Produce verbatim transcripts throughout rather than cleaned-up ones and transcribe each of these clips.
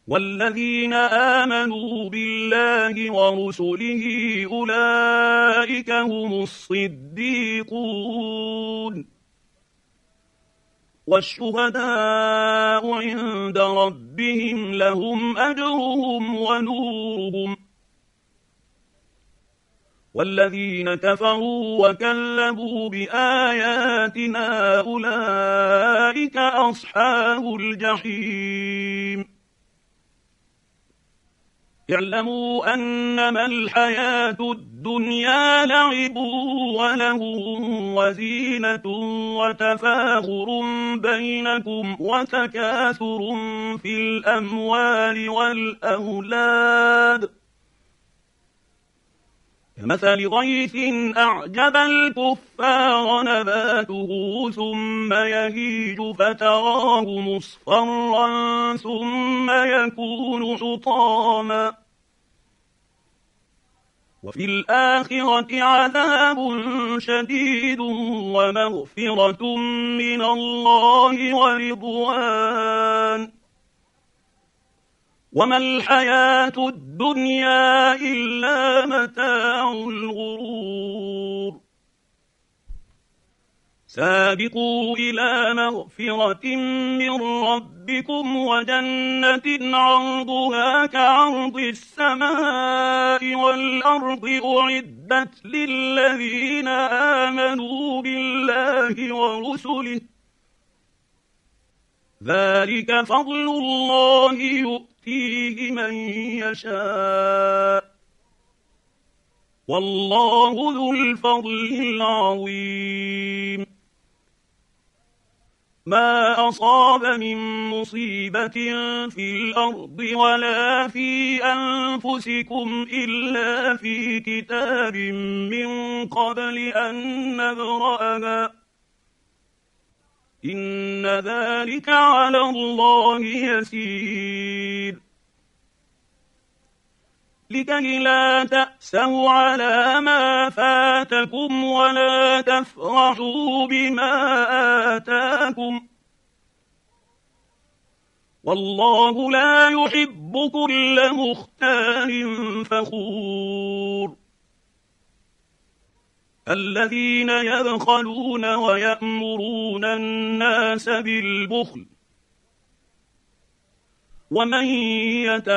والذين آمنوا بالله ورسله أولئك هم الصديقون والشهداء عند ربهم لهم أجرهم ونورهم والذين كفروا وكذبوا بآياتنا أولئك أصحاب الجحيم اعلموا أنما الحياة الدنيا لعب ولهو وزينة وتفاخر بينكم وتكاثر في الأموال والأولاد كمثل غيث أعجب الكفار نباته ثم يهيج فتراه مصفرا ثم يكون حطاما وفي الآخرة عذاب شديد ومغفرة من الله ورضوان وما الحياة الدنيا إلا متاع الغرور سابقوا إلى مغفرة من ربكم وجنة عرضها كعرض السماء والأرض أعدت للذين آمنوا بالله ورسله ذلك فضل الله يؤتيه من يشاء والله ذو الفضل العظيم ما أصاب من مصيبة في الأرض ولا في أنفسكم إلا في كتاب من قبل أن نبرأها إن ذلك على الله يسير لكي لا تأسوا على ما فاتكم ولا تفرحوا بما آتاكم والله لا يحب كل مختال فخور الذين يبخلون ويأمرون الناس بالبخل ومن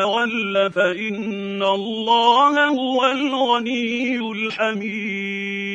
يتول فإن الله هو الغني الحميد